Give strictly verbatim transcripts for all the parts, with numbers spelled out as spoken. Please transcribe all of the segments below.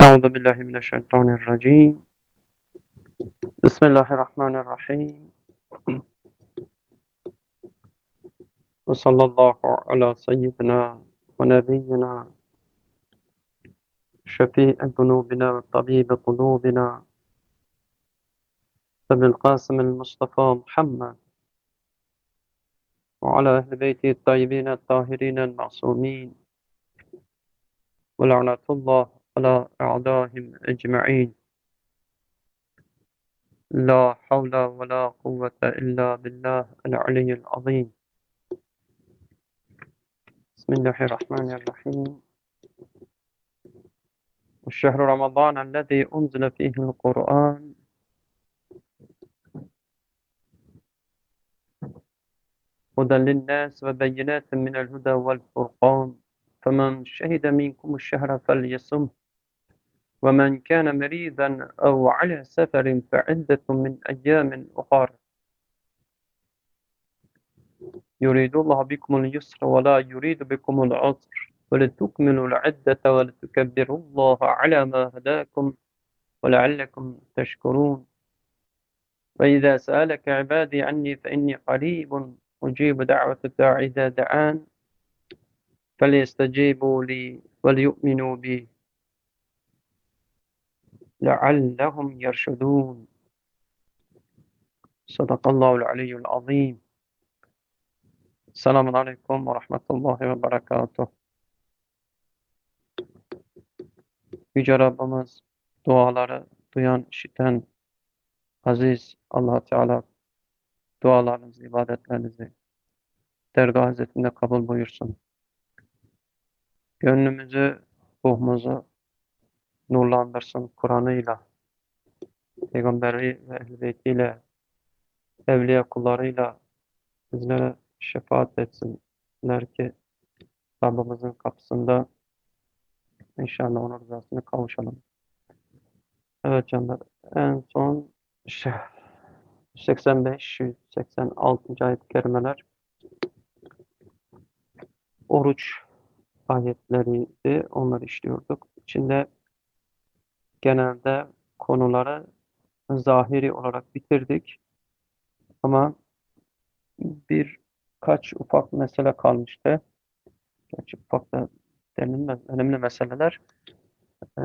أعوذ بالله من الشيطان الرجيم بسم الله الرحمن الرحيم وصلى الله على سيدنا ونبينا شفيع ذنوبنا وطبيب قلوبنا أبي القاسم المصطفى محمد وعلى أهل بيته الطيبين الطاهرين المعصومين ولعنة الله على أعدائهم أجمعين لا حول ولا قوة إلا بالله العلي العظيم بسم الله الرحمن الرحيم والشهر رمضان الذي أنزل فيه القرآن هدى للناس وبينات من الهدى والفرقان فمن شهد منكم الشهر فليصمه ومن كان مريضا أو على سفر فعدة من أيام أخر يريد الله بكم اليسر ولا يريد بكم العسر ولتكملوا العدة ولتكبروا الله على ما هداكم ولعلكم تشكرون وإذا سألك عبادي عني فإني قريب أجيب دعوة الداع إذا دعان فليستجيبوا لي وليؤمنوا بي لعلهم يرشدون صدق الله العلي العظيم. Selamun Aleyküm ve Rahmetullahi ve Berekatuhu. Yüce Rabbimiz duaları duyan, işiten aziz Allah Teala dualarınızı, ibadetlerinizi dergah Hazretinde kabul buyursun. Gönlümüzü, ruhumuzu nurlandırsın Kur'an'ıyla, Peygamberi ve Ehl-i Beytiyle, evliya kullarıyla bizlere şefaat etsinler ki Rabbimizin kapısında inşallah onun rızasına kavuşalım. Evet canlar, en son şey, seksen beş yüz seksen altı. ayet-i kerimeler oruç ayetleriydi. Onları işliyorduk. İçinde genelde konuları zahiri olarak bitirdik. Ama birkaç ufak mesele kalmıştı. Gerçi ufak da denilmez. Önemli meseleler. Ee,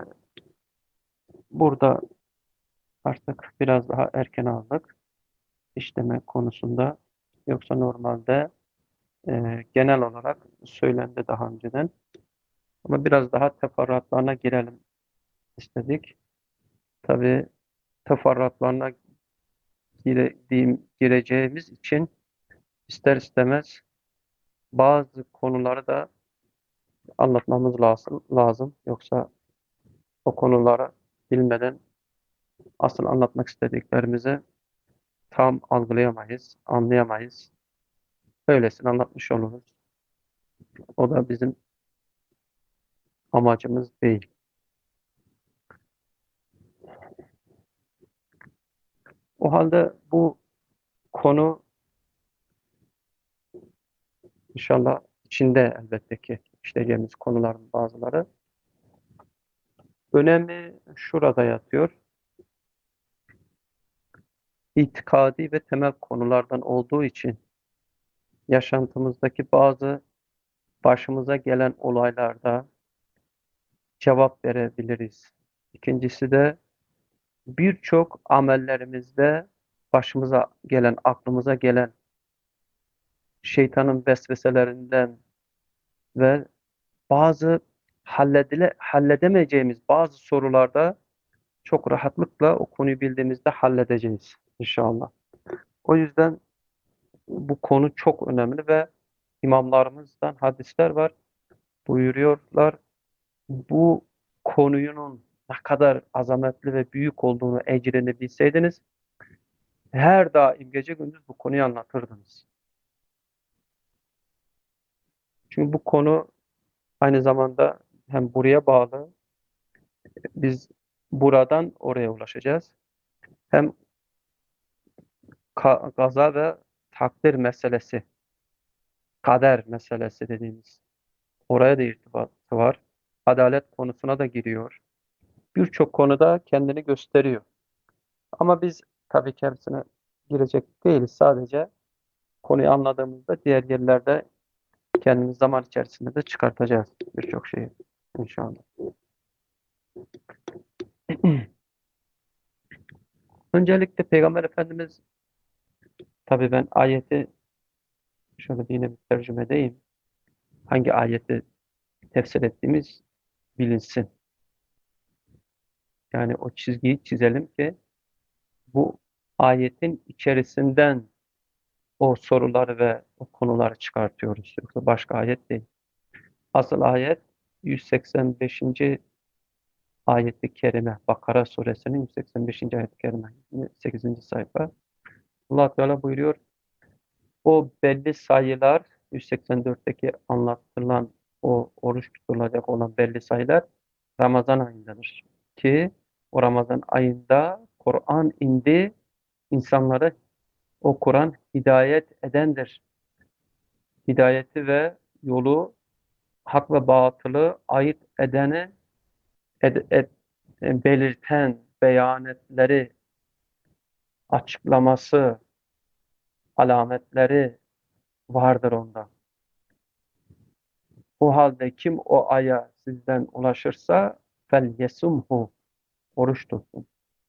burada artık biraz daha erken aldık işleme konusunda. Yoksa normalde e, genel olarak söylendi daha önceden. Ama biraz daha teferruatlarına girelim istedik. Tabii teferruatlarına gire, diyeyim, gireceğimiz için ister istemez bazı konuları da anlatmamız lazım. lazım. Yoksa o konuları bilmeden asıl anlatmak istediklerimizi tam algılayamayız, anlayamayız. Öylesine anlatmış oluruz. O da bizim amacımız değil. O halde bu konu inşallah içinde elbette ki işleyeceğimiz konuların bazıları. Önemi şurada yatıyor. İtikadi ve temel konulardan olduğu için yaşantımızdaki bazı başımıza gelen olaylarda cevap verebiliriz. İkincisi de birçok amellerimizde başımıza gelen, aklımıza gelen şeytanın vesveselerinden ve bazı halledile, halledemeyeceğimiz bazı sorularda çok rahatlıkla o konuyu bildiğimizde halledeceğiz inşallah. O yüzden bu konu çok önemli ve imamlarımızdan hadisler var. Buyuruyorlar, bu konunun ne kadar azametli ve büyük olduğunu, ecrini bilseydiniz her daim gece gündüz bu konuyu anlatırdınız. Çünkü bu konu aynı zamanda hem buraya bağlı, biz buradan oraya ulaşacağız. Hem ka- kaza ve takdir meselesi, kader meselesi dediğimiz oraya da irtibatı var. Adalet konusuna da giriyor. birçok konuda kendini gösteriyor. Ama biz tabii ki hepsine girecek değiliz. Sadece konuyu anladığımızda diğer yerlerde kendimiz zaman içerisinde de çıkartacağız birçok şeyi inşallah. Öncelikle Peygamber Efendimiz, tabii ben ayeti şöyle bir yine bir tercüme edeyim. Hangi ayeti tefsir ettiğimiz bilinsin. Yani o çizgiyi çizelim ki bu ayetin içerisinden o soruları ve o konuları çıkartıyoruz. Yoksa başka ayet değil. Asıl ayet yüz seksen beşinci ayet-i kerime. Bakara suresinin yüz seksen beşinci ayet-i kerime. sekizinci sayfa. Allah Teala buyuruyor. O belli sayılar yüz seksen dörtteki anlatılan o oruç tutulacak olan belli sayılar Ramazan ayındadır. Ki o Ramazan ayında Kur'an indi, insanları o Kur'an hidayet edendir. Hidayeti ve yolu, hak ve batılı ayırt edeni ed- ed- belirten beyanetleri, açıklaması, alametleri vardır onda. O halde kim o aya sizden ulaşırsa fel yesumhu, oruç tutsun.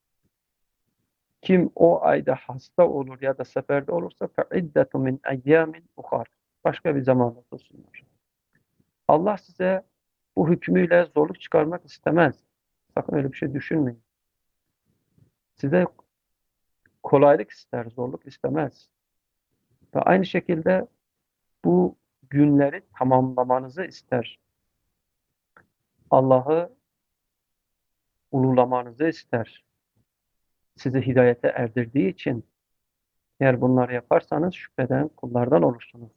Kim o ayda hasta olur ya da seferde olursa fe iddetu min eyyamin uhar. Başka bir zamanda tutsunlar. Allah size bu hükmüyle zorluk çıkarmak istemez. Sakın öyle bir şey düşünmeyin. Size kolaylık ister, zorluk istemez. Ve aynı şekilde bu günleri tamamlamanızı ister. Allah'ı ululamanızı ister. Sizi hidayete erdirdiği için eğer bunları yaparsanız şüpheden kullardan olursunuz.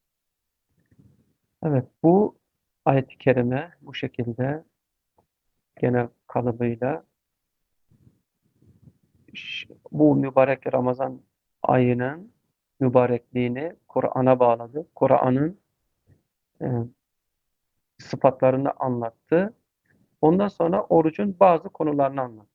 Evet, bu ayet-i kerime bu şekilde genel kalıbıyla ş- bu mübarek Ramazan ayının mübarekliğini Kur'an'a bağladı. Kur'an'ın e, sıfatlarını anlattı. Ondan sonra orucun bazı konularını anlattı.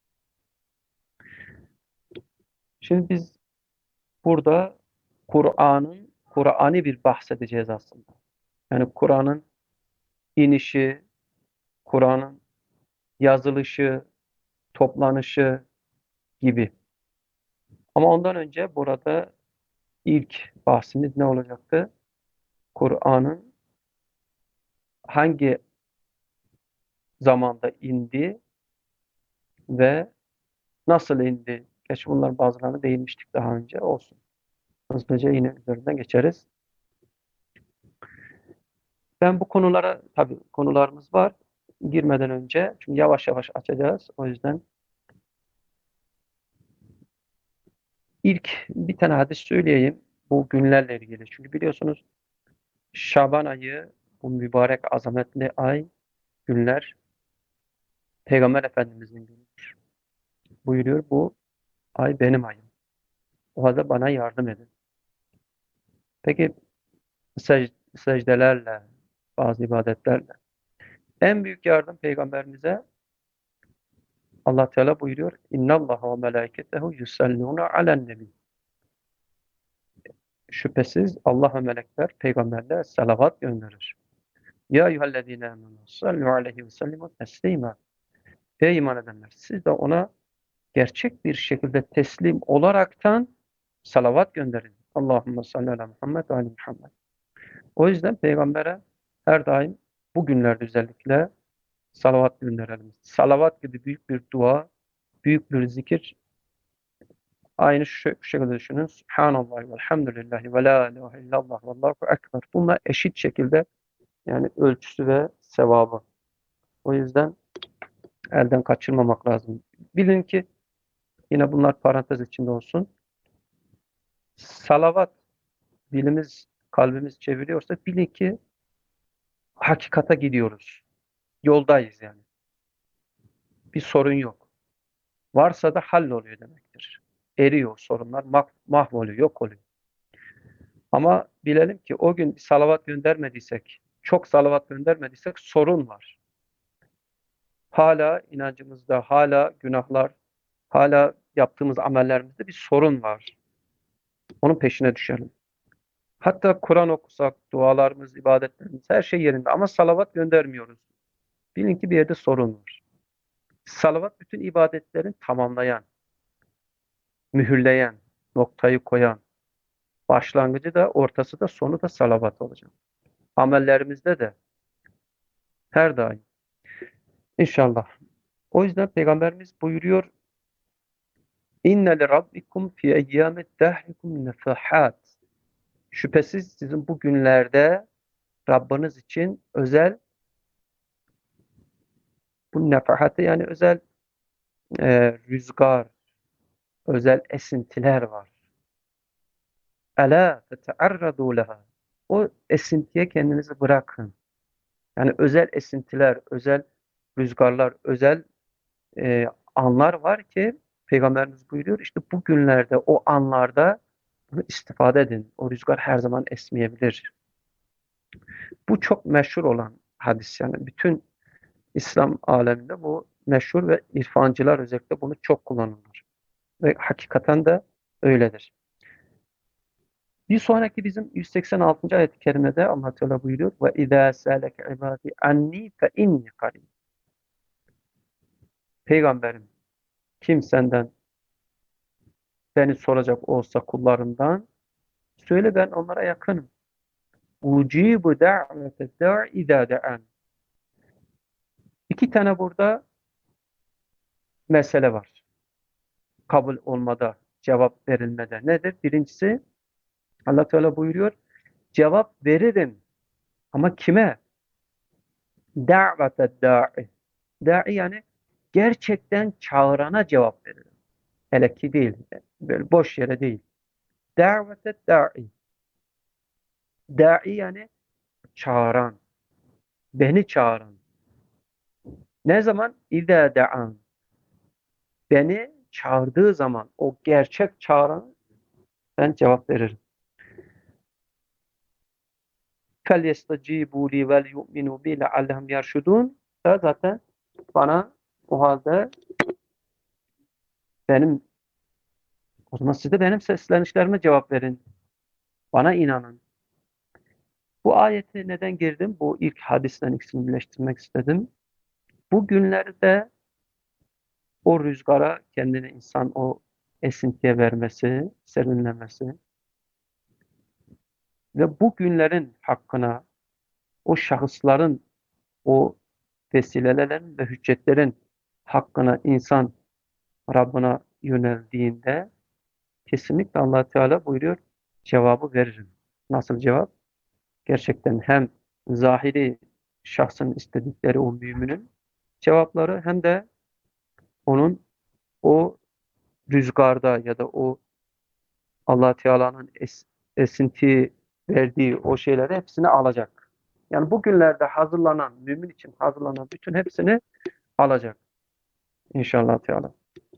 Şimdi biz burada Kur'an'ın Kur'an'ı bir bahsedeceğiz aslında. Yani Kur'an'ın inişi, Kur'an'ın yazılışı, toplanışı gibi. Ama ondan önce burada ilk bahsimiz ne olacaktı? Kur'an'ın hangi zamanda indi ve nasıl indi? Geç bunlar bazılarına değinmiştik daha önce. Olsun. Hızlıca yine üzerinden geçeriz. Ben bu konulara, tabii konularımız var. Girmeden önce, çünkü yavaş yavaş açacağız. O yüzden ilk bir tane hadis söyleyeyim bu günlerle ilgili. Çünkü biliyorsunuz Şaban ayı, bu mübarek azametli ay, günler Peygamber Efendimizin günüdür. Buyuruyor bu ay benim ayım. O halde bana yardım edin. Peki sec secdelerle, bazı ibadetlerle. En büyük yardım Peygamberimize Allah Teala buyuruyor. İnnallâhe ve melâiketehu yusallûne alen nebi. Şüphesiz Allah ve melekler peygamberle salavat gönderir. Ya eyyühellezîne âmenû sallu aleyhi ve sellimu teslîmâ. Ey iman edenler, siz de ona gerçek bir şekilde teslim olaraktan salavat gönderin. Allahümme salli ala Muhammed ve ali Muhammed. O yüzden peygambere her daim bu günlerde özellikle salavat gönderelim. Salavat gibi büyük bir dua, büyük bir zikir. Aynı şu, şu şekilde düşünün. Subhanallah ve elhamdülillahi ve la ilahe illallah ve allahu ekber. Bunlar eşit şekilde, yani ölçüsü ve sevabı. O yüzden elden kaçırmamak lazım. Bilin ki yine bunlar parantez içinde olsun. Salavat dilimiz, kalbimiz çeviriyorsa bilin ki hakikata gidiyoruz. Yoldayız yani. Bir sorun yok. Varsa da halloluyor demektir. Eriyor sorunlar, mah mahvoluyor, yok oluyor. Ama bilelim ki o gün bir salavat göndermediysek, çok salavat göndermediysek sorun var. hala inancımızda, hala günahlar, hala yaptığımız amellerimizde bir sorun var. Onun peşine düşelim. Hatta Kur'an okusak, dualarımız, ibadetlerimiz her şey yerinde ama salavat göndermiyoruz. Bilin ki bir yerde sorun var. Salavat bütün ibadetlerin tamamlayan, mühürleyen, noktayı koyan, başlangıcı da, ortası da, sonu da salavat olacak. Amellerimizde de her daim. İnşallah. O yüzden Peygamberimiz buyuruyor: İnne li rabbikum fi eyyâmet dâhikum nefahât. Şüphesiz sizin bu günlerde Rabbiniz için özel, bu nefahatı yani özel e, rüzgar, özel esintiler var. Ela fetearradu leha. O esintiye kendinizi bırakın. Yani özel esintiler, özel rüzgarlar, özel e, anlar var ki Peygamberimiz buyuruyor, işte bu günlerde, o anlarda bunu istifade edin. O rüzgar her zaman esmeyebilir. Bu çok meşhur olan hadis, yani bütün İslam aleminde bu meşhur ve irfancılar özellikle bunu çok kullanırlar. Ve hakikaten de öyledir. Bir sonraki bizim yüz seksen altıncı ayet-i kerimede Allah Teala buyuruyor: ve izâ sâleke ibâdî annî fe inni karîb. Peygamberim, kim senden beni soracak olsa kullarından, söyle ben onlara yakınım. Ucibu da'vete da'i izâ da'an. İki tane burada mesele var. Kabul olmada, cevap verilmede. Nedir? Birincisi, Allah Teala buyuruyor: cevap veririm. Ama kime? Da'vete da'i. Da'i yani gerçekten çağırana cevap veririm. Hele ki değil. Böyle boş yere değil. Da'vete da'i. Da'i yani çağıran. Beni çağıran. Ne zaman? İzâ da'an. Beni çağırdığı zaman, o gerçek çağıran, ben cevap veririm. فَلْيَسْتَجِيبُوا لِي وَلْيُؤْمِنُوا بِي لَعَلَّهُمْ يَرْشُدُونَ da zaten bana o halde benim, o zaman siz de benim seslenişlerime cevap verin. Bana inanın. Bu ayete neden girdim? Bu ilk hadisten ikisini birleştirmek istedim. Bu günlerde o rüzgara kendini insan o esintiye vermesi, serinlemesi ve bu günlerin hakkına, o şahısların, o vesilelerin ve hüccetlerin hakkına insan Rabbına yöneldiğinde kesinlikle Allah Teala buyuruyor, cevabı veririm. Nasıl cevap? Gerçekten hem zahiri şahsın istedikleri o müminin cevapları hem de onun o rüzgarda ya da o Allah Teala'nın es, esinti verdiği o şeyleri hepsini alacak. Yani bugünlerde hazırlanan, mümin için hazırlanan bütün hepsini alacak inşallah Teala.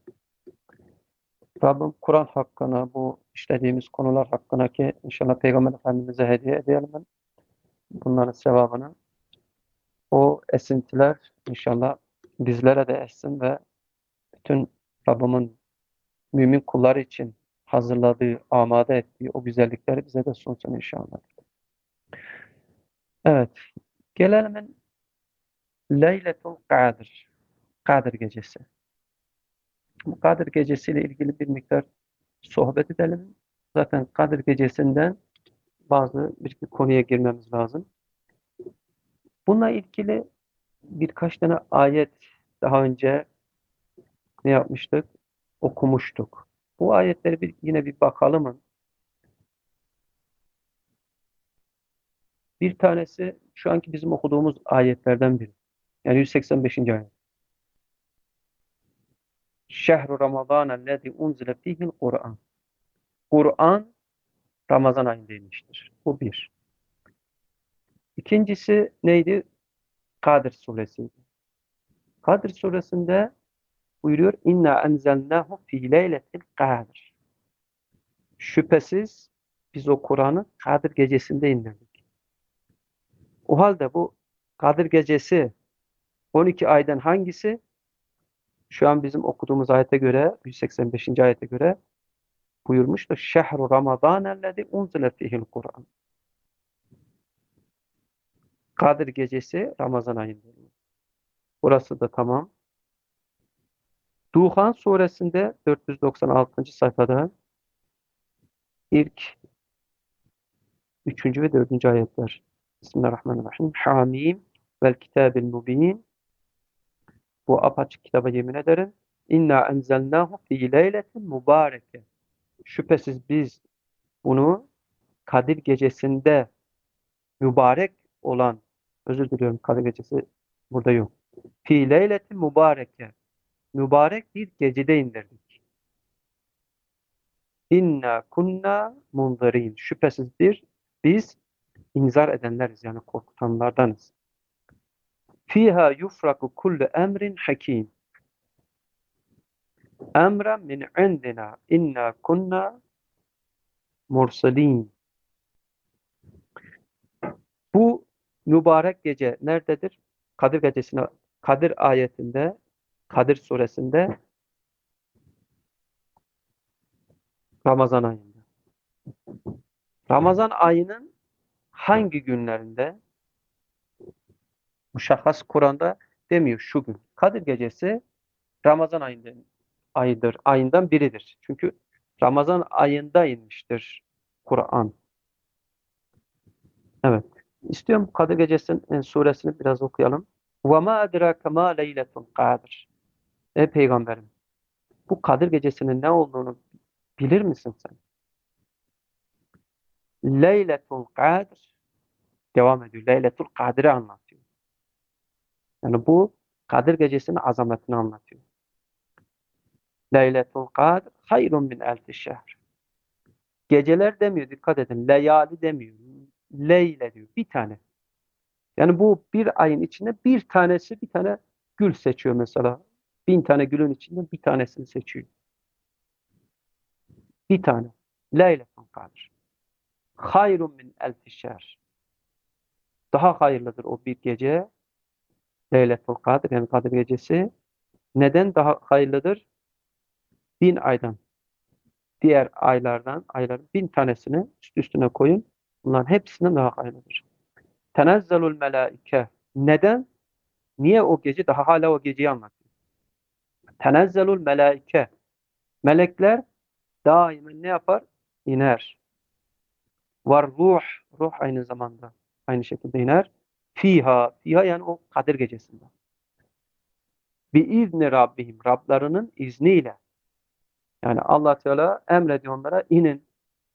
Rabbim Kur'an hakkına, bu işlediğimiz konular hakkına ki inşallah Peygamber Efendimiz'e hediye edelim. Bunların sevabını. O esintiler inşallah bizlere de essin ve bütün Rabbimin mümin kulları için hazırladığı, amade ettiği o güzellikleri bize de sunsun inşallah. Evet, gelelim Leyletul Kadir, Kadir Gecesi. Bu Kadir Gecesi ile ilgili bir miktar sohbet edelim. Zaten Kadir Gecesi'nden bazı bir iki konuya girmemiz lazım. Bununla ilgili birkaç tane ayet daha önce ne yapmıştık? Okumuştuk. Bu ayetleri bir, yine bir bakalım. Bir tanesi şu anki bizim okuduğumuz ayetlerden biri. Yani yüz seksen beşinci ayet. Şehru Ramazanellezî unzile fîhil Kur'an. Kur'an Ramazan ayında inmiştir. Bu bir. İkincisi neydi? Kadir suresiydi. Kadir suresinde buyuruyor: İnna enzelnâhu fî leyletil kadir. Şüphesiz biz o Kur'an'ı Kadir gecesinde indirdik. O halde bu Kadir gecesi on iki aydan hangisi? Şu an bizim okuduğumuz ayete göre, yüz seksen beşinci ayete göre buyurmuştu. Şehru Ramazan ellezî unzile fihil Kur'an. Kadir gecesi Ramazan ayında. Burası da tamam. Duhan suresinde dört yüz doksan altıncı sayfada ilk üçüncü ve dördüncü ayetler. Bismillahirrahmanirrahim. Hamim vel kitabil mubin. Bu apaçık kitaba yemin ederim. İnna enzelnahu fi leyletin mübareke. Şüphesiz biz bunu Kadir gecesinde mübarek olan, özür diliyorum, Kadir gecesi burada yok. Fi leyletin mübareke. Mübarek bir gecede indirdik. İnna kunna munzirin. Şüphesiz bir biz inzar edenleriz, yani korkutanlardanız. Fiha yufraku kullu emrin hakim. Emren min indina inna kunna mursalin. Bu mübarek gece nerededir? Kadir gecesine, Kadir ayetinde, Kadir suresinde Ramazan ayında. Ramazan ayının hangi günlerinde? Muşahhas Kur'an'da demiyor şu gün. Kadir gecesi Ramazan ayında, ayıdır, ayından biridir. Çünkü Ramazan ayında inmiştir Kur'an. Evet. İstiyorum Kadir Gecesi'nin suresini biraz okuyalım. وَمَا أَدْرَاكَ مَا لَيْلَةُ الْقَدْرِ. Ey Peygamberim, bu Kadir Gecesi'nin ne olduğunu bilir misin sen? Leyletul Kadr devam ediyor. Leyletul Kadr'i anlatıyor. Yani bu Kadir Gecesi'nin azametini anlatıyor. Leyletul Kadr hayrun min elfi şehr. Geceler demiyor, dikkat edin. Leyali demiyor. Leyle diyor. Bir tane. Yani bu bir ayın içinde bir tanesi, bir tane gül seçiyor mesela. Bin tane gülün içinde bir tanesini seçiyor. Bir tane. Leyletun Kadr. Hayrun min elfi şehr. Daha hayırlıdır o bir gece. Leyletul Kadr, yani Kadir gecesi. Neden daha hayırlıdır? Bin aydan. Diğer aylardan, ayların bin tanesini üst üstüne koyun. Bunların hepsinden daha hayırlıdır. Tenezzelul melaike. Neden? Niye o gece? Daha hala o geceyi anlatıyor. Tenezzelul melaike. Melekler daima ne yapar? İner. Var ruh. Ruh aynı zamanda aynı şekilde iner. Fiha. Fiha yani o Kadir gecesinde. Bi izni Rabbihim. Rablarının izniyle. Yani Allah Teala emrediyor onlara, inin.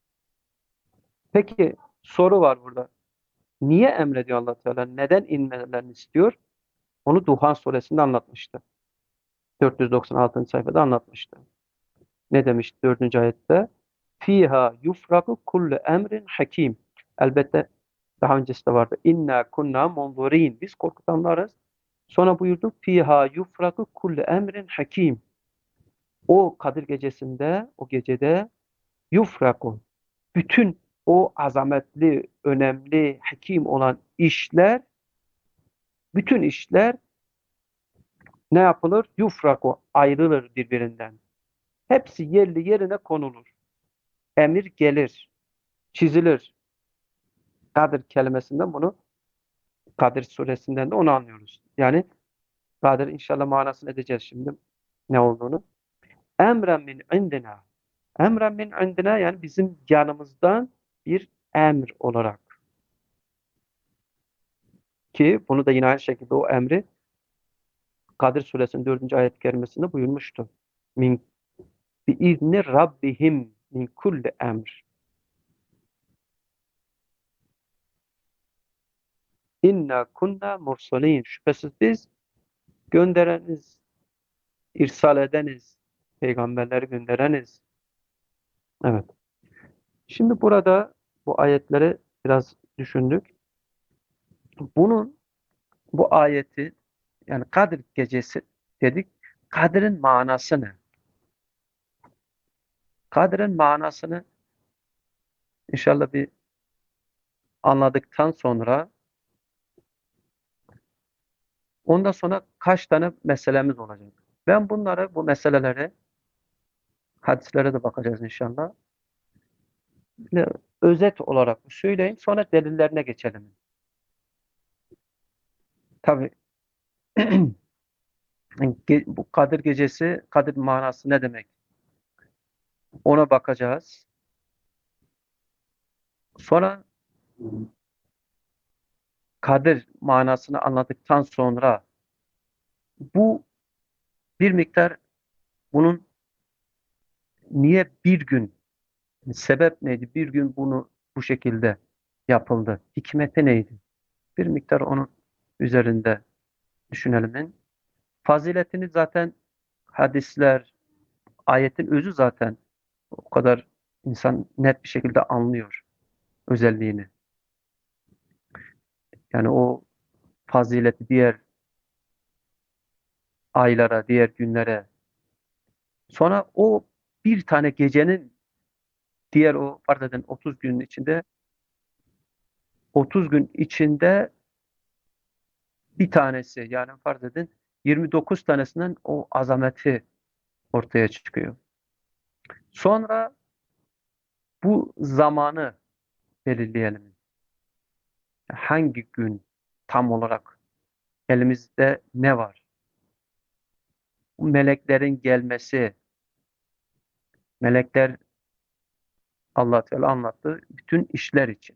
Peki soru var burada. Niye emrediyor Allah Teala? Neden inmelerini istiyor? Onu Duhan suresinde anlatmıştı. dört yüz doksan altıncı sayfada anlatmıştı. Ne demişti dördüncü ayette? Fiha yufraku kullu emrin hakim. Elbette daha öncesi de vardı. İnna kunna munzurin. Biz korkutanlarız. Sonra buyurdu. Fiha yufraku kullu emrin hakim. O Kadir gecesinde, o gecede yufraku. Bütün o azametli, önemli, hakim olan işler, bütün işler ne yapılır? Yufraku. Ayrılır birbirinden. Hepsi yerli yerine konulur. Emir gelir, çizilir. Kadir kelimesinden bunu, Kadir suresinden de onu anlıyoruz. Yani Kadir inşallah manasını edeceğiz şimdi ne olduğunu. Emren min indina. Emren min indina yani bizim yanımızdan bir emir olarak. Ki bunu da yine aynı şekilde o emri Kadir suresinin dördüncü ayet-i kerimesinde buyurmuştu. Min bi izni rabbihim min kulli emr. İnna kunna mursalin. Şüphesiz biz göndereniz, irsal edeniz, peygamberleri göndereniz. Evet. Şimdi burada bu ayetleri biraz düşündük. Bunun, bu ayeti, yani Kadir gecesi dedik. Kadir'in manası ne? Kadir'in manasını inşallah bir anladıktan sonra Ondan sonra kaç tane meselemiz olacak. Ben bunları, bu meseleleri hadislere de bakacağız inşallah. Böyle özet olarak söyleyeyim, sonra delillerine geçelim. Tabii ge- bu Kadir Gecesi, Kadir manası ne demek? Ona bakacağız. Sonra Kadir manasını anladıktan sonra bu bir miktar bunun niye bir gün, sebep neydi? Bir gün bunu bu şekilde yapıldı. Hikmeti neydi? Bir miktar onun üzerinde düşünelim. Faziletini zaten hadisler, ayetin özü zaten o kadar insan net bir şekilde anlıyor özelliğini. Yani o fazileti diğer aylara, diğer günlere. Sonra o bir tane gecenin diğer o farz edin otuz günün içinde otuz gün içinde bir tanesi yani farz edin yirmi dokuz tanesinden o azameti ortaya çıkıyor. Sonra bu zamanı belirleyelim. Hangi gün tam olarak elimizde ne var? Bu meleklerin gelmesi, melekler Allah Teala anlattı bütün işler için.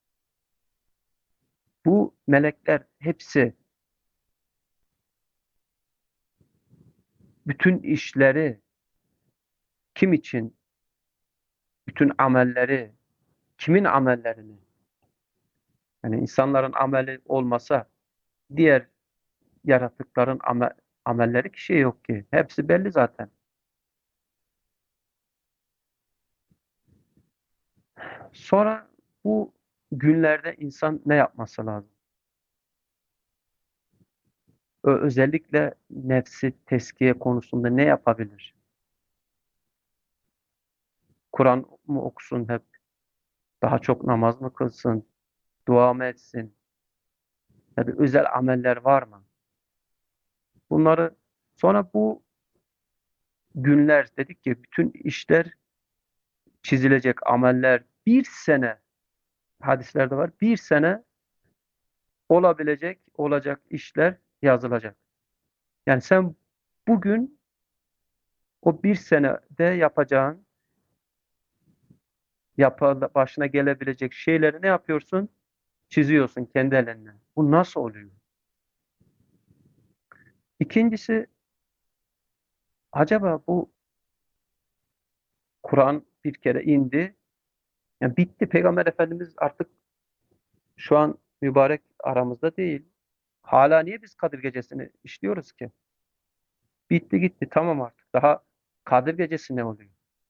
Bu melekler hepsi bütün işleri kim için? Bütün amelleri, kimin amellerini? Yani insanların ameli olmasa diğer yaratıkların amel, amelleri kişiye yok ki. Hepsi belli zaten. Sonra bu günlerde insan ne yapması lazım? Ö- Özellikle nefsi teskiye konusunda ne yapabilir? Kur'an mı okusun hep? Daha çok namaz mı kılsın? Dua mı etsin? Ya da özel ameller var mı? Bunları sonra bu günler dedik ki bütün işler çizilecek ameller bir sene hadislerde var. Bir sene olabilecek, olacak işler yazılacak. Yani sen bugün o bir senede yapacağın, yapa, başına gelebilecek şeyleri ne yapıyorsun? Çiziyorsun kendi elinle. Bu nasıl oluyor? İkincisi, acaba bu Kur'an bir kere indi. Yani bitti. Peygamber Efendimiz artık şu an mübarek aramızda değil. Hala niye biz Kadir Gecesi'ni işliyoruz ki? Bitti gitti tamam artık. Daha Kadir Gecesi ne oluyor?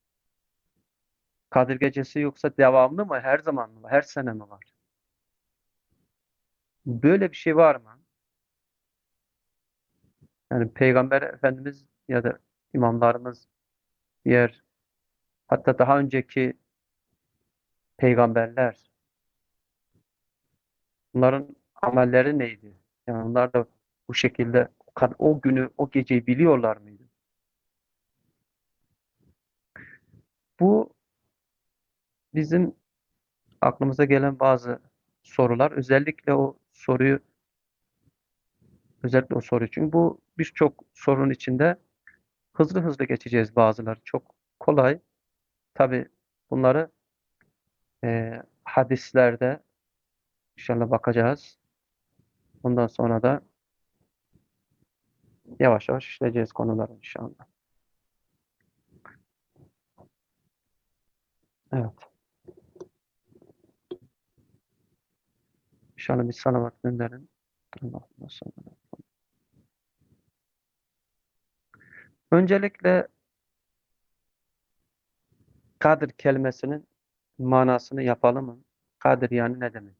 Kadir Gecesi yoksa devamlı mı? Her zaman mı? Her sene mi var? Böyle bir şey var mı? Yani Peygamber Efendimiz ya da imamlarımız diğer hatta daha önceki peygamberler bunların amelleri neydi? Yani onlar da bu şekilde o kad- o günü, o geceyi biliyorlar mıydı? Bu bizim aklımıza gelen bazı sorular. Özellikle o soruyu özellikle o soru çünkü bu birçok sorunun içinde hızlı hızlı geçeceğiz bazıları. Çok kolay. Tabii bunları e, hadislerde inşallah bakacağız. Ondan sonra da yavaş yavaş işleyeceğiz konuları inşallah. Evet. İnşallah bir salavat gönderin. Allah'ım sallallahu. Öncelikle Kadir kelimesinin manasını yapalım mı? Kadir yani ne demek?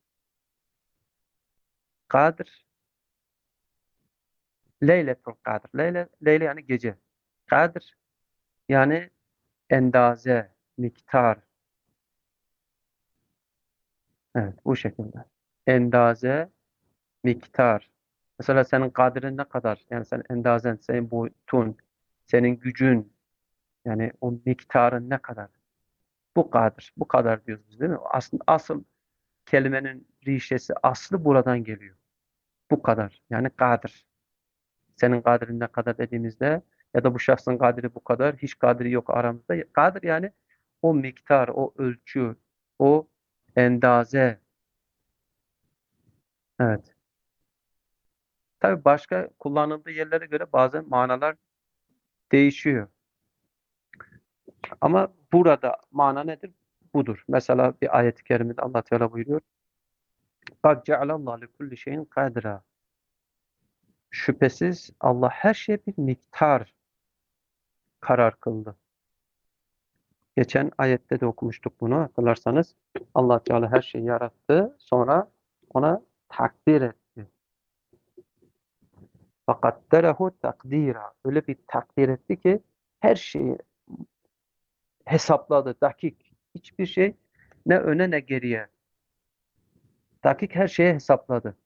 Kadir, Leyletul Kadir. Leyle, Leyle yani gece. Kadir yani endaze, miktar. Evet bu şekilde. Endaze, miktar. Mesela senin kadirin ne kadar? Yani sen endazen, senin boyutun, senin gücün, yani o miktarın ne kadar? Bu kadir. Bu kadar diyoruz biz, değil mi? Aslında asıl kelimenin rişesi, aslı buradan geliyor. Bu kadar. Yani kadir. Senin kadirin ne kadar dediğimizde, ya da bu şahsın kadiri bu kadar, hiç kadiri yok aramızda. Kadir yani o miktar, o ölçü, o endaze. Evet. Tabii başka kullanıldığı yerlere göre bazen manalar değişiyor. Ama burada mana nedir? Budur. Mesela bir ayet-i kerimede Allah Teala buyuruyor. قَدْ جَعَلَ اللّٰهُ لِكُلِّ شَيْءٍ قَدْرًا. Şüphesiz Allah her şeye bir miktar karar kıldı. Geçen ayette de okumuştuk bunu, hatırlarsanız. Allah Teala her şeyi yarattı. Sonra ona takdir etti. فَقَدَّرَهُ takdira. Öyle bir takdir etti ki her şeyi hesapladı, dakik. Hiçbir şey ne öne ne geriye. Dakik her şeyi hesapladı.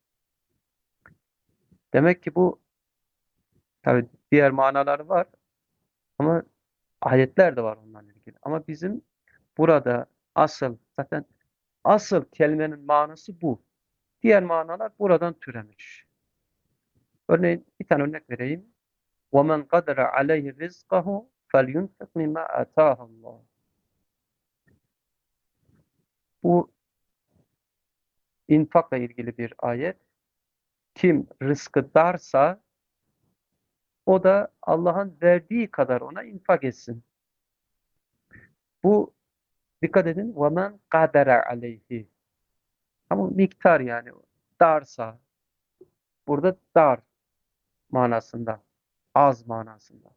Demek ki bu, tabii diğer manaları var ama ayetler de var onlarla ilgili. Ama bizim burada asıl, zaten asıl kelimenin manası bu. Diğer manalar buradan türemiş. Örneğin bir tane örnek vereyim. وَمَنْ قَدَرَ عَلَيْهِ رِزْقَهُ فَلْيُنْفِقْ مِمَّا آتَاهُ اللّٰهُ. Bu infakla ilgili bir ayet. Kim rızkı darsa o da Allah'ın verdiği kadar ona infak etsin. Bu, dikkat edin, وَمَنْ قَدَرَ عَلَيْهِ. Ama miktar, yani darsa, burada dar manasında, az manasında.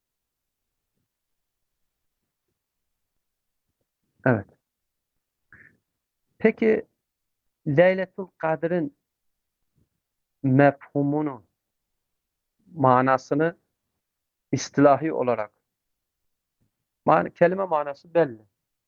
Evet. Peki Leyletul Kadir'in mefhumunu, manasını istilahi olarak, man kelime manası belli.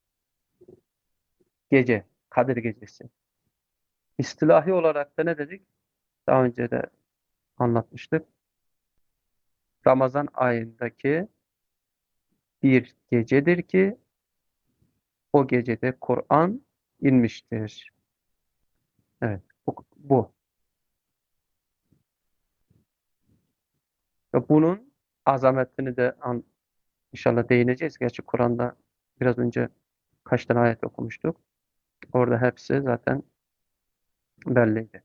Gece, Kadir Gecesi. İstilahi olarak da ne dedik? Daha önce de anlatmıştık. Ramazan ayındaki bir gecedir ki o gecede Kur'an inmiştir. Evet, bu. bu. Ve bunun azametini de an, inşallah değineceğiz. Gerçi Kur'an'da biraz önce kaç tane ayet okumuştuk. Orada hepsi zaten belliydi.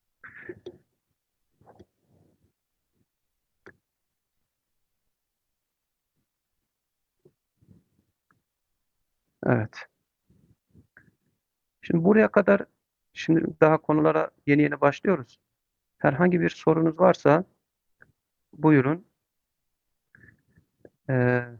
Evet. Şimdi buraya kadar, şimdi daha konulara yeni yeni başlıyoruz. Herhangi bir sorunuz varsa buyurun. Ee,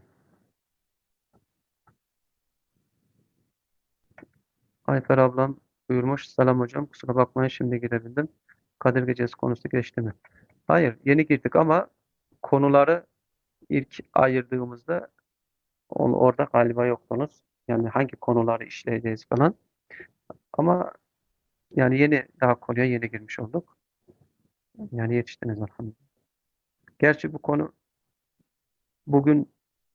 Ayfer ablam buyurmuş. Selam hocam. Kusura bakmayın, şimdi girebildim. Kadir Gecesi konusu geçti mi? Hayır, yeni girdik ama konuları ilk ayırdığımızda onu, orada galiba yoktunuz. Yani hangi konuları işleyeceğiz falan. Ama yani yeni, daha konuya yeni girmiş olduk. Yani yetiştiniz elhamdülillah. Gerçi bu konu bugün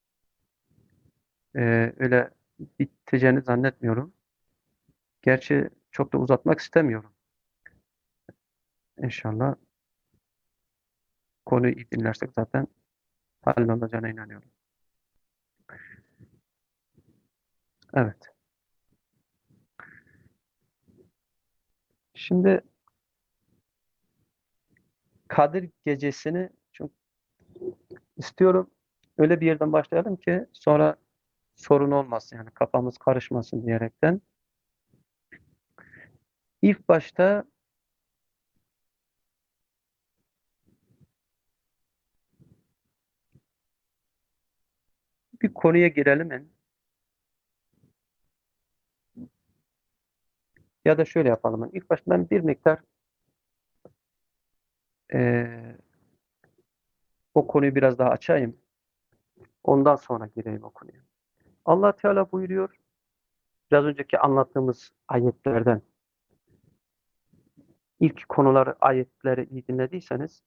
e, öyle biteceğini zannetmiyorum. Gerçi çok da uzatmak istemiyorum. İnşallah konuyu iyi dinlersek zaten hallolacağına inanıyorum. Evet. Şimdi Kadir Gecesi'ni çok istiyorum. Öyle bir yerden başlayalım ki sonra sorun olmasın, yani kafamız karışmasın diyerekten. İlk başta bir konuya girelim mi? Ya da şöyle yapalım. İlk başta ben bir miktar eee, o konuyu biraz daha açayım. Ondan sonra gireyim o konuya. Allah Teala buyuruyor, biraz önceki anlattığımız ayetlerden. ilk konuları, ayetleri iyi dinlediyseniz,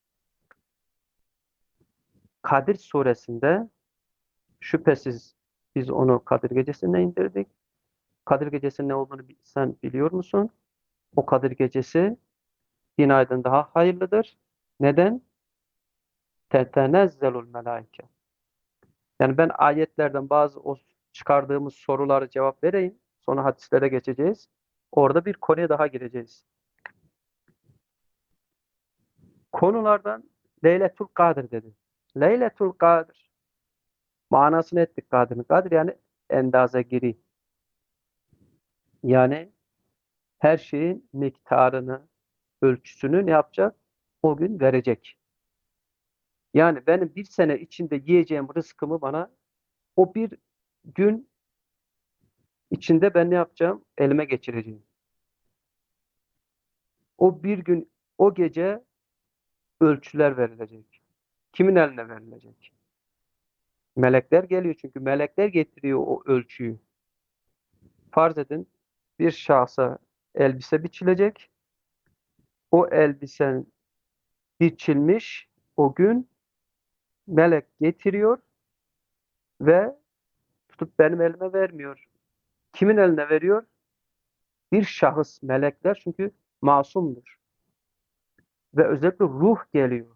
Kadir suresinde şüphesiz biz onu Kadir gecesinde indirdik. Kadir gecesinin ne olduğunu sen biliyor musun? O Kadir gecesi bin aydan daha hayırlıdır. Neden? Tetenezzelul melaike. Yani ben ayetlerden bazı o çıkardığımız soruları cevap vereyim. Sonra hadislere geçeceğiz. Orada bir konuya daha gireceğiz. Konulardan Leyletul Kadir dedi. Leyletul Kadir. Manasını ettik Kadir'in. Kadir yani endaze giri. Yani her şeyin miktarını, ölçüsünü ne yapacak? O gün verecek. Yani benim bir sene içinde yiyeceğim rızkımı bana o bir gün içinde ben ne yapacağım? Elime geçireceğim. O bir gün, o gece ölçüler verilecek. Kimin eline verilecek? Melekler geliyor çünkü melekler getiriyor o ölçüyü. Farz edin bir şahsa elbise biçilecek. O elbisen biçilmiş o gün melek getiriyor ve tutup benim elime vermiyor. Kimin eline veriyor? Bir şahıs, melekler çünkü masumdur. Ve özellikle ruh geliyor.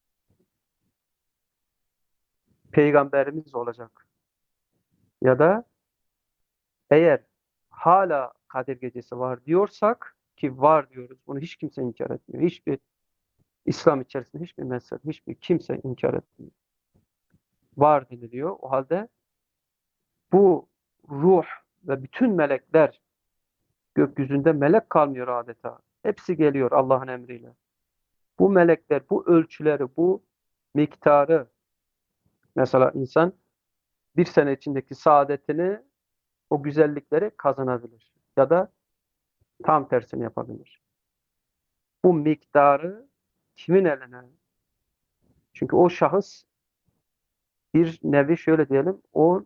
Peygamberimiz olacak. Ya da eğer hala Kadir Gecesi var diyorsak ki var diyoruz. Bunu hiç kimse inkar etmiyor. Hiçbir İslam içerisinde hiçbir mezhep, hiçbir kimse inkar etmiyor. Var deniliyor. O halde bu ruh ve bütün melekler gökyüzünde melek kalmıyor adeta. Hepsi geliyor Allah'ın emriyle. Bu melekler bu ölçüleri, bu miktarı mesela insan bir sene içindeki saadetini o güzellikleri kazanabilir. Ya da tam tersini yapabilir. Bu miktarı kimin eline? Çünkü o şahıs bir nevi şöyle diyelim o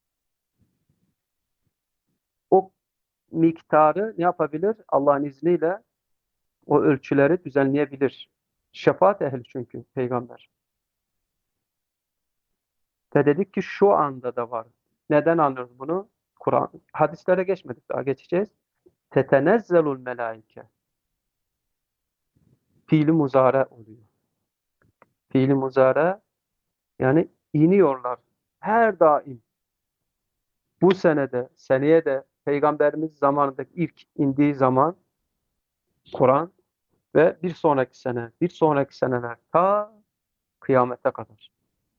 o miktarı ne yapabilir? Allah'ın izniyle o ölçüleri düzenleyebilir. Şefaat ehli çünkü peygamber. Ve dedik ki şu anda da var. Neden anlıyoruz bunu? Kur'an. Hadislere geçmedik daha geçeceğiz. Tetenezzelul melaike. Fiili muzare oluyor. Fiili muzare yani iniyorlar. Her daim. Bu senede, seneye de Peygamberimiz zamanındaki ilk indiği zaman Kur'an ve bir sonraki sene, bir sonraki seneler ta kıyamete kadar.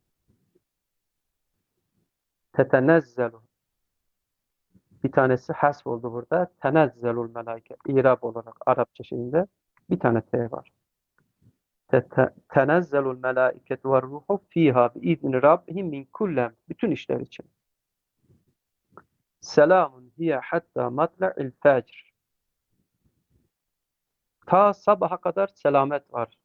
Tetenezzelu. Bir tanesi hasf oldu burada. Tenezzelul melaike. İrab olarak Arapça şeyinde bir tane T var. Tete- Tenezzelul melaiketu ve ruhu fiha bi izni rabbihim min kullem. Bütün işler için. Selamun hiye hatta matla'il fecr. Ta sabaha kadar selamet var.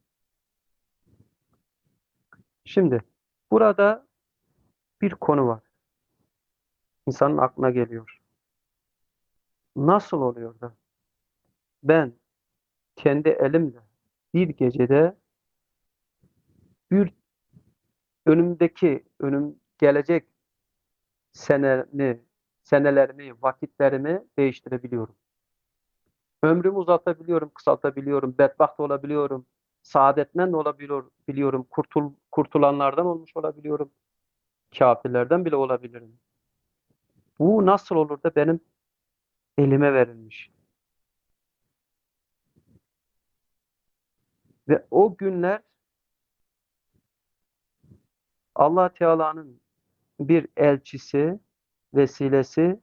Şimdi burada bir konu var. İnsanın aklına geliyor. Nasıl oluyor da ben kendi elimle bir gecede bir önümdeki, önüm gelecek senemi, senelerimi, vakitlerimi değiştirebiliyorum. Ömrümü uzatabiliyorum, kısaltabiliyorum, bedbaht olabiliyorum, saadetmen olabiliyor, biliyorum, kurtul, kurtulanlardan olmuş olabiliyorum, kafirlerden bile olabilirim. Bu nasıl olur da benim elime verilmiş? Ve o günler Allah Teala'nın bir elçisi, vesilesi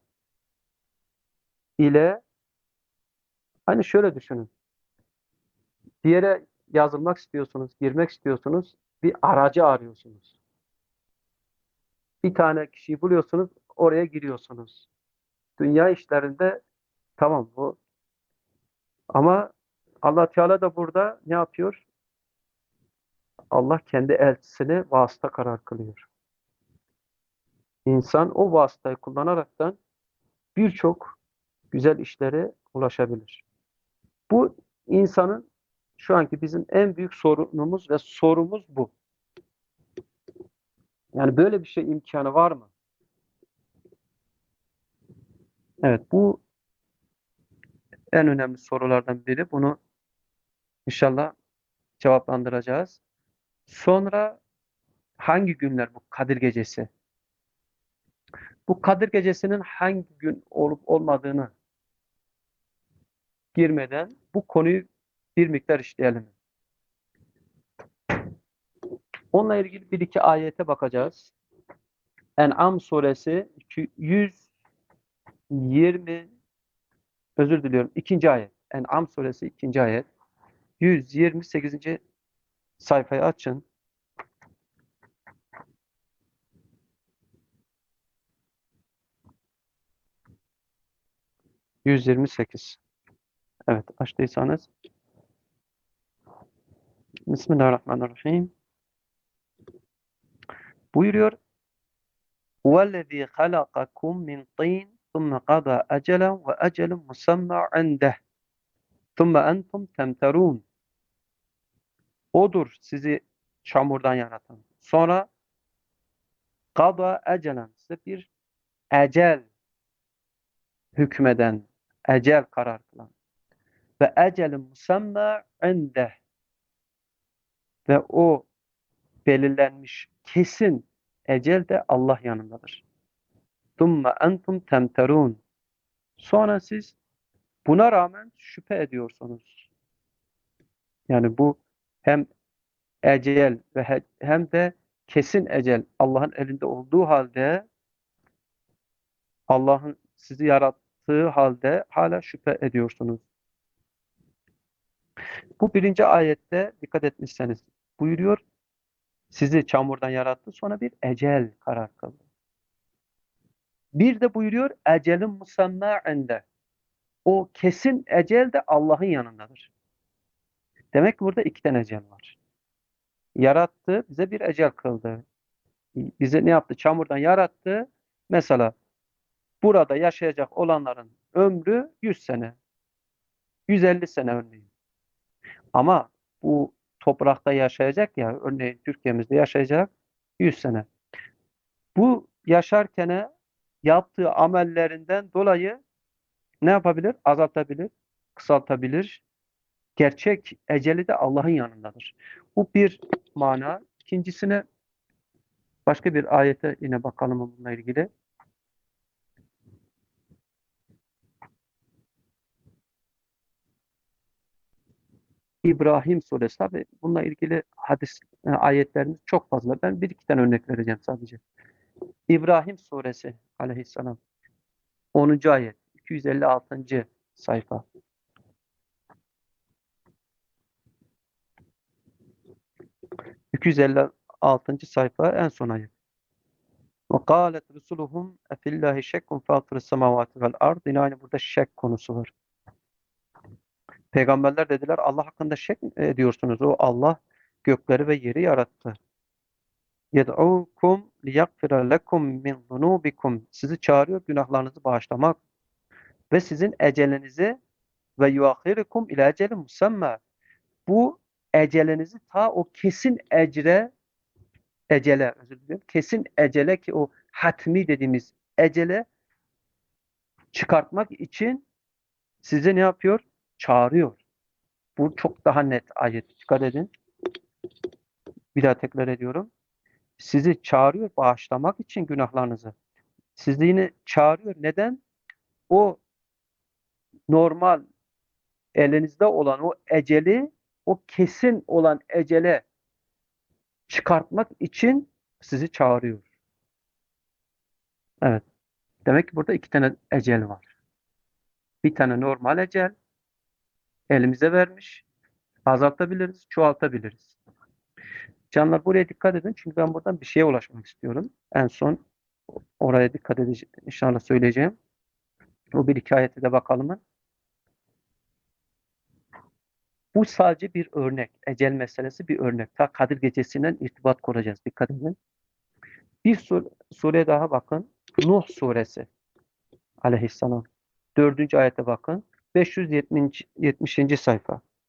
ile hani şöyle düşünün. Bir yere yazılmak istiyorsunuz, girmek istiyorsunuz, bir aracı arıyorsunuz. Bir tane kişiyi buluyorsunuz, oraya giriyorsunuz. Dünya işlerinde tamam bu. Ama Allah Teala da burada ne yapıyor? Allah kendi elçisini vasıta karar kılıyor. İnsan o vasıtayı kullanaraktan birçok güzel işlere ulaşabilir. Bu İnsanın şu anki bizim en büyük sorunumuz ve sorumuz bu. Yani böyle bir şey imkanı var mı? Evet, bu en önemli sorulardan biri. Bunu inşallah cevaplandıracağız. Sonra hangi günler bu Kadir Gecesi? Bu Kadir Gecesi'nin hangi gün olup olmadığını girmeden bu konuyu bir miktar işleyelim. Onunla ilgili bir iki ayete bakacağız. En'am suresi yüz yirmi, özür diliyorum, ikinci ayet. En'am suresi ikinci ayet. yüz yirmi sekizinci sayfayı açın. yüz yirmi sekiz. Evet, açtıysanız. Bismillahirrahmanirrahim. Buyuruyor. Huvellezî halakakum min tin thumme qada ecelen ve ecelun musamma indeh thumme entum temterun. Odur sizi çamurdan yaratan. Sonra qada ecelen, size bir ecel hükmeden, ecel karar kılan. Ve ecelin musamma indeh, ve o belirlenmiş kesin ecel de Allah yanındadır. Thumme entum temterun. Sonra siz buna rağmen şüphe ediyorsunuz. Yani bu hem ecel ve he- hem de kesin ecel Allah'ın elinde olduğu halde, Allah'ın sizi yarattığı halde hala şüphe ediyorsunuz. Bu birinci ayette dikkat etmişseniz buyuruyor, sizi çamurdan yarattı, sonra bir ecel karar kıldı. Bir de buyuruyor ecelin musamma inde. O kesin ecel de Allah'ın yanındadır. Demek ki burada iki tane ecel var. Yarattı, bize bir ecel kıldı. Bize ne yaptı? Çamurdan yarattı. Mesela burada yaşayacak olanların ömrü yüz sene, yüz elli sene örneğin. Ama bu toprakta yaşayacak ya, örneğin Türkiye'mizde yaşayacak yüz sene. Bu yaşarken yaptığı amellerinden dolayı ne yapabilir? Azaltabilir, kısaltabilir. Gerçek eceli de Allah'ın yanındadır. Bu bir mana. İkincisine başka bir ayete yine bakalım bununla ilgili. İbrahim suresi. Tabi bununla ilgili hadis e, ayetlerimiz çok fazla. Ben bir iki tane örnek vereceğim sadece. İbrahim suresi aleyhisselam. onuncu ayet. iki yüz elli altıncı sayfa. iki yüz elli altıncı sayfa en son ayet. وَقَالَتْ رُسُلُهُمْ اَفِي اللّٰهِ شَكٌّ فَاطِرِ السَّمَاوَاتِ وَالْاَرْضِ. Yine aynı burada şek konusu var. Peygamberler dediler, Allah hakkında şek mi ediyorsunuz? O Allah gökleri ve yeri yarattı. يَدْعُوكُمْ لِيَغْفِرَ لَكُمْ مِنْ ذُنُوبِكُمْ. Sizi çağırıyor günahlarınızı bağışlamak ve sizin ecelinizi ve yuakhirikum ila ecelin musamma. Bu ecelinizi ta o kesin ecre, ecele, özür dilerim, kesin ecele, ki o hatmi dediğimiz ecele çıkartmak için sizi ne yapıyor? Çağırıyor. Bu çok daha net ayet. Dikkat edin. Bir daha tekrar ediyorum. Sizi çağırıyor bağışlamak için günahlarınızı. Sizi yine çağırıyor. Neden? O normal elinizde olan o eceli, o kesin olan ecele çıkartmak için sizi çağırıyor. Evet. Demek ki burada iki tane ecel var. Bir tane normal ecel elimize vermiş. Azaltabiliriz, çoğaltabiliriz. Canlar, buraya dikkat edin. Çünkü ben buradan bir şeye ulaşmak istiyorum. En son oraya dikkat edeceğim. İnşallah söyleyeceğim. O bir iki ayete de bakalım. Bu sadece bir örnek. Ecel meselesi bir örnek. Ta Kadir Gecesi'nden irtibat kuracağız. Dikkat edin. Bir sur sure daha bakın. Nuh suresi aleyhisselam. Dördüncü ayete bakın. beş yüz yetmiş. sayfa.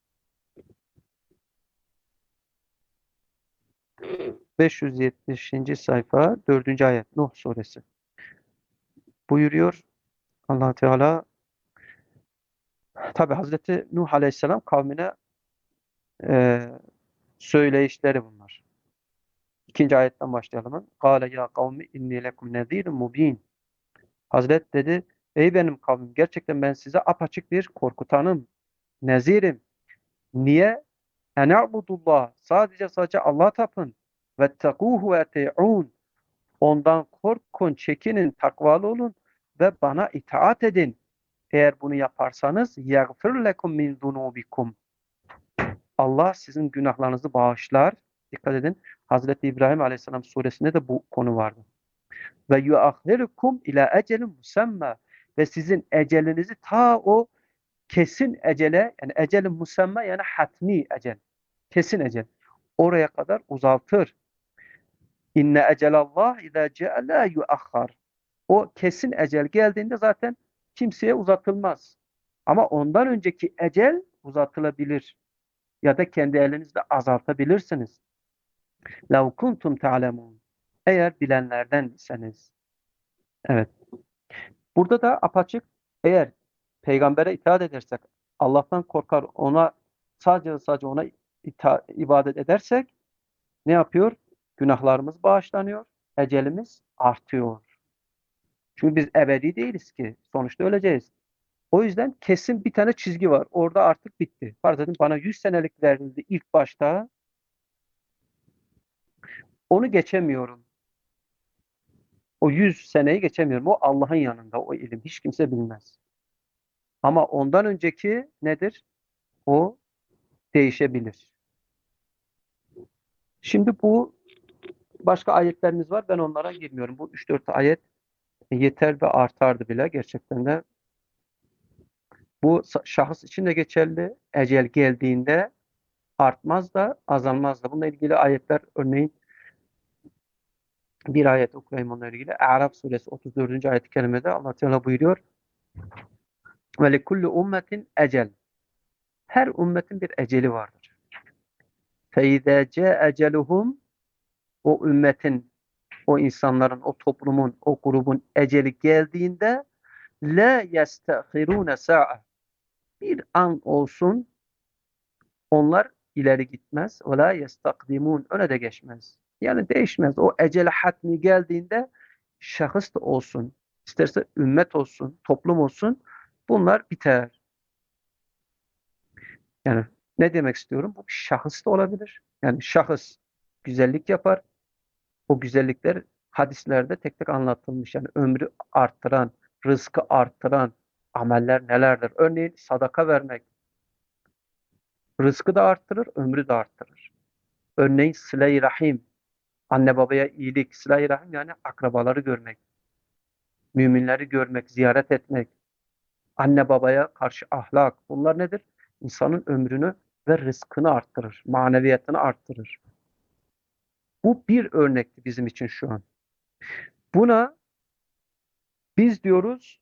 beş yüz yetmişinci sayfa dördüncü ayet Nuh suresi. Buyuruyor Allah Teala, tabi Hazreti Nuh Aleyhisselam kavmine e, söyleyişleri bunlar. İkinci ayetten başlayalım. Kâle ya kavmi inni lekum nezîrun mubîn. Hazret dedi, ey benim kavmim, gerçekten ben size apaçık bir korkutanım, nezirim. Niye? En'a'budullah, sadece sadece Allah'a tapın. Vettekûhu ve eti'ûn. Ondan korkun, çekinin, takvalı olun ve bana itaat edin. Eğer bunu yaparsanız yagfir lekum min zunubikum. Allah sizin günahlarınızı bağışlar. Dikkat edin. Hazreti İbrahim Aleyhisselam suresinde de bu konu vardı. Ve yuahhirukum ila ecelin musamma, ve sizin ecelinizi ta o kesin ecele, yani ecelin musamma yani hatmi ecel. Kesin ecel. Oraya kadar uzaltır. İnne ecelallah izâ ce'e lâ yuahhar. O kesin ecel geldiğinde zaten kimseye uzatılmaz. Ama ondan önceki ecel uzatılabilir. Ya da kendi elinizle azaltabilirsiniz. لَوْ كُنْتُمْ تَعْلَمُونَ. Eğer bilenlerdenseniz. Evet. Burada da apaçık, eğer peygambere itaat edersek, Allah'tan korkar, ona sadece sadece ona ita ibadet edersek ne yapıyor? Günahlarımız bağışlanıyor, ecelimiz artıyor. Çünkü biz ebedi değiliz ki. Sonuçta öleceğiz. O yüzden kesin bir tane çizgi var. Orada artık bitti. Farz edin bana yüz senelik verildi ilk başta. Onu geçemiyorum. O yüz seneyi geçemiyorum. O Allah'ın yanında o ilim. Hiç kimse bilmez. Ama ondan önceki nedir? O değişebilir. Şimdi bu başka ayetlerimiz var. Ben onlara girmiyorum. Bu üç dört ayet yeter ve artardı bile gerçekten de. Bu şahıs için de geçerli. Ecel geldiğinde artmaz da azalmaz da. Bununla ilgili ayetler, örneğin bir ayet okuyayım onunla ilgili. A'raf suresi otuz dördüncü ayet-i kerimede Allah Teala buyuruyor. Ve likulli ummetin ecel. Her ümmetin bir eceli vardır. Feize ce eceluhum, o ümmetin, o insanların, o toplumun, o grubun eceli geldiğinde la yestahirune sa'a. Bir an olsun onlar ileri gitmez. Ve la yestakdimun. Öne de geçmez. Yani değişmez. O ecel hatmi geldiğinde şahıs da olsun, isterse ümmet olsun, toplum olsun, bunlar biter. Yani ne demek istiyorum? Bu bir şahıs da olabilir. Yani şahıs güzellik yapar. O güzellikler hadislerde tek tek anlatılmış. Yani ömrü arttıran, rızkı arttıran ameller nelerdir? Örneğin sadaka vermek rızkı da arttırır, ömrü de arttırır. Örneğin sıla-i rahim, anne babaya iyilik, sıla-i rahim yani akrabaları görmek, müminleri görmek, ziyaret etmek, anne babaya karşı ahlak. Bunlar nedir? İnsanın ömrünü ve rızkını arttırır, maneviyatını arttırır. Bu bir örnekti bizim için şu an. Buna biz diyoruz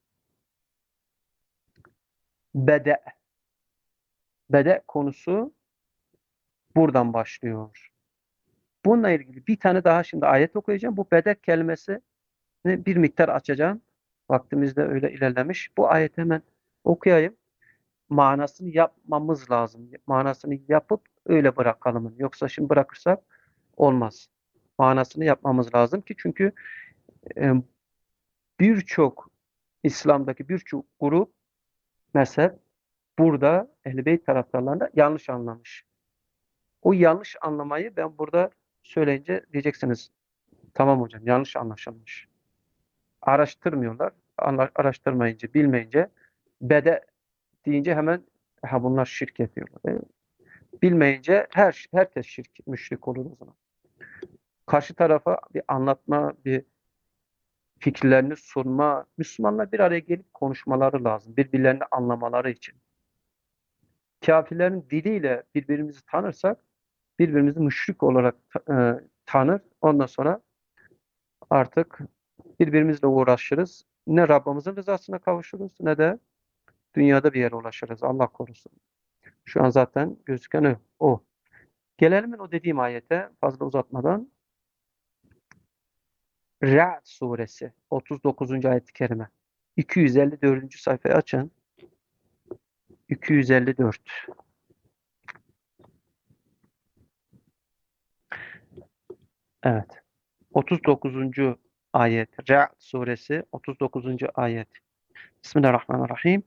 bede. Bede konusu buradan başlıyor. Bununla ilgili bir tane daha şimdi ayet okuyacağım. Bu bede kelimesini bir miktar açacağım. Vaktimiz de öyle ilerlemiş. Bu ayeti hemen okuyayım. Manasını yapmamız lazım. Manasını yapıp öyle bırakalım. Yoksa şimdi bırakırsak olmaz. Manasını yapmamız lazım ki çünkü e, birçok İslam'daki birçok grup mezhep burada Ehl-i Beyt taraftarlarında yanlış anlamış. O yanlış anlamayı ben burada söyleyince diyeceksiniz tamam hocam yanlış anlaşılmış. Araştırmıyorlar. Anla- Araştırmayınca, bilmeyince bede deyince hemen ha bunlar şirk yapıyorlar. E, Bilmeyince her herkes şirk, müşrik olur o zaman. Karşı tarafa bir anlatma, bir fikirlerini sunma, Müslümanlar bir araya gelip konuşmaları lazım. Birbirlerini anlamaları için. Kafirlerin diliyle birbirimizi tanırsak birbirimizi müşrik olarak e, tanır. Ondan sonra artık birbirimizle uğraşırız. Ne Rabbimizin rızasına kavuşuruz ne de dünyada bir yere ulaşırız. Allah korusun. Şu an zaten gözüken o. o. Gelelim o dediğim ayete fazla uzatmadan. Ra'd suresi otuz dokuzuncu ayet-i kerime. iki yüz elli dördüncü sayfayı açın. iki yüz elli dört. Evet. otuz dokuzuncu ayet. Ra'd suresi otuz dokuzuncu ayet. Bismillahirrahmanirrahim.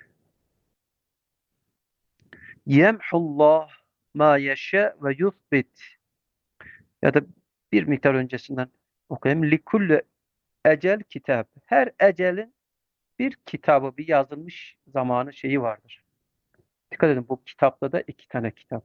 Yemhullah ma yeşe ve yuthbit. Ya da bir miktar öncesinden okuyayım. Likulli ecel kitab. Her ecelin bir kitabı, bir yazılmış zamanı şeyi vardır. Dikkat edin, bu kitapta da iki tane kitap.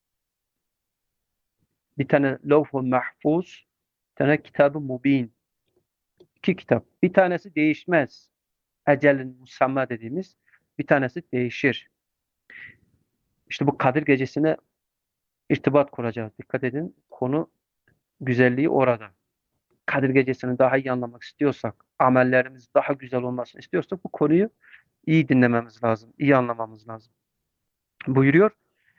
Bir tane Levh-u Mahfuz, bir tane Kitab-ı Mubin. İki kitap. Bir tanesi değişmez. Ecelin musamma dediğimiz. Bir tanesi değişir. İşte bu Kadir Gecesi'ne irtibat kuracağız. Dikkat edin. Konu güzelliği orada. Kadir Gecesi'ni daha iyi anlamak istiyorsak, amellerimiz daha güzel olmasını istiyorsak bu konuyu iyi dinlememiz lazım. İyi anlamamız lazım. Buyuruyor.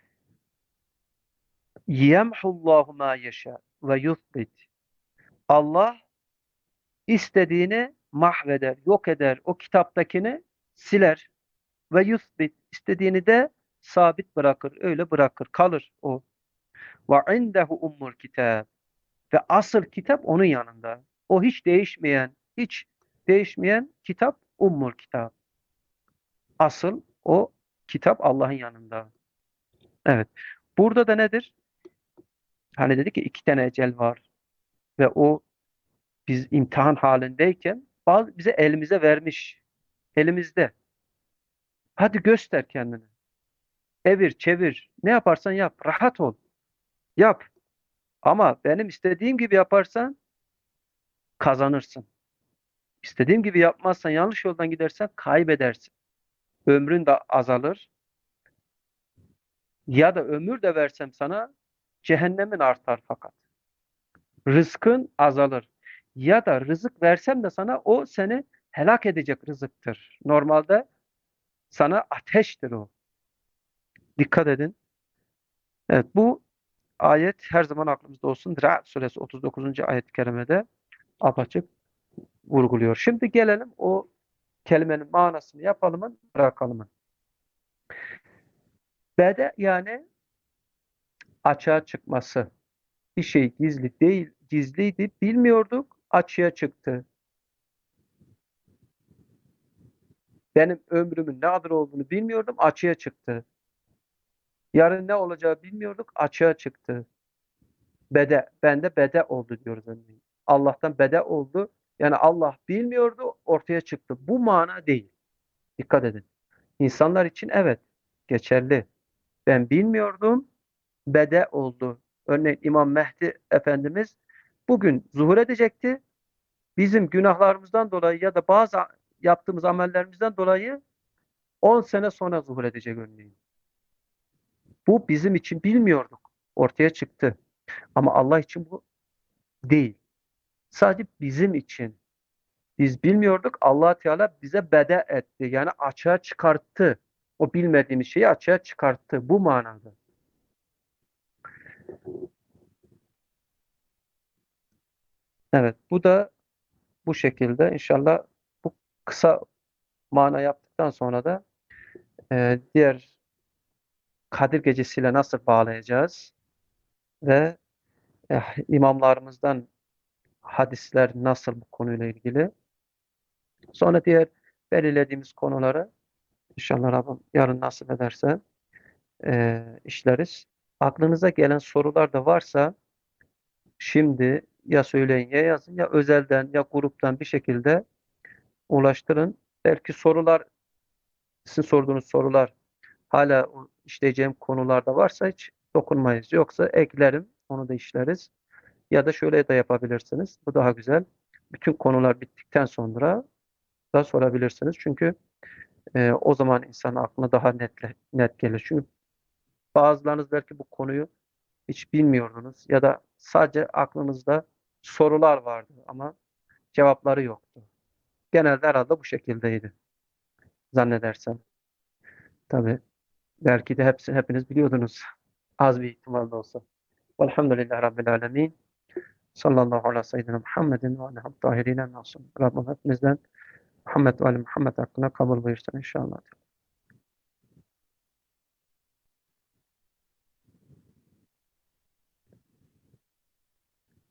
Yemhullahu ma yeşâ ve yuthbit. Allah istediğini mahveder, yok eder. O kitaptakini siler ve yuthbit. İstediğini de sabit bırakır. Öyle bırakır. Kalır o. Ve indehu ummul kitab. Ve asıl kitap onun yanında. O hiç değişmeyen, hiç değişmeyen kitap ummul kitap. Asıl o kitap Allah'ın yanında. Evet. Burada da nedir? Hani dedik ki iki tane ecel var ve o biz imtihan halindeyken bazı bize elimize vermiş. Elimizde. Hadi göster kendini. Evir, çevir. Ne yaparsan yap. Rahat ol. Yap. Ama benim istediğim gibi yaparsan kazanırsın. İstediğim gibi yapmazsan, yanlış yoldan gidersen kaybedersin. Ömrün de azalır. Ya da ömür de versem sana cehennemin artar fakat. Rızkın azalır. Ya da rızık versem de sana o seni helak edecek rızıktır. Normalde sana ateştir o. Dikkat edin. Evet, bu ayet her zaman aklımızda olsun. Ra'd suresi otuz dokuzuncu ayet-i kerimede apaçık vurguluyor. Şimdi gelelim o kelimenin manasını yapalım mı, bırakalım mı? Bede yani açığa çıkması. Bir şey gizli değil, gizliydi, bilmiyorduk, açığa çıktı. Benim ömrümün ne kadar olduğunu bilmiyordum, açığa çıktı. Yarın ne olacağı bilmiyorduk, açığa çıktı. Bede, bende bede oldu diyoruz örneğin. Allah'tan bede oldu. Yani Allah bilmiyordu, ortaya çıktı. Bu mana değil. Dikkat edin. İnsanlar için evet, geçerli. Ben bilmiyordum, bede oldu. Örneğin İmam Mehdi Efendimiz bugün zuhur edecekti. Bizim günahlarımızdan dolayı ya da bazı yaptığımız amellerimizden dolayı on sene sonra zuhur edecek örneğin. Bu bizim için bilmiyorduk. Ortaya çıktı. Ama Allah için bu değil. Sadece bizim için. Biz bilmiyorduk. Allah Teala bize bede etti. Yani açığa çıkarttı. O bilmediğimiz şeyi açığa çıkarttı. Bu manada. Evet. Bu da bu şekilde. İnşallah bu kısa mana yaptıktan sonra da e, diğer Kadir Gecesi'yle nasıl bağlayacağız ve eh, imamlarımızdan hadisler nasıl bu konuyla ilgili. Sonra diğer belirlediğimiz konuları inşallah Rabbim yarın nasip ederse e, işleriz. Aklınıza gelen sorular da varsa şimdi ya söyleyin ya yazın ya özelden ya gruptan bir şekilde ulaştırın. Belki sorular, sizin sorduğunuz sorular hala o işleyeceğim konularda varsa hiç dokunmayız. Yoksa eklerim, onu da işleriz. Ya da şöyle de yapabilirsiniz. Bu daha güzel. Bütün konular bittikten sonra da sorabilirsiniz. Çünkü e, o zaman insan aklına daha net, net gelir. Çünkü bazılarınız belki bu konuyu hiç bilmiyordunuz ya da sadece aklınızda sorular vardı ama cevapları yoktu. Genelde herhalde bu şekildeydi zannedersem. Tabii belki de hepsini hepiniz biliyordunuz. Az bir ihtimal de olsa. Velhamdülillahi Rabbil Alemin. Sallallahu aleyhi ve seyyidina Muhammedin ve aleyhi tahirine nasım. Rabbim hepimizden Muhammed ve Ali Muhammed hakkında kabul buyursun inşallah.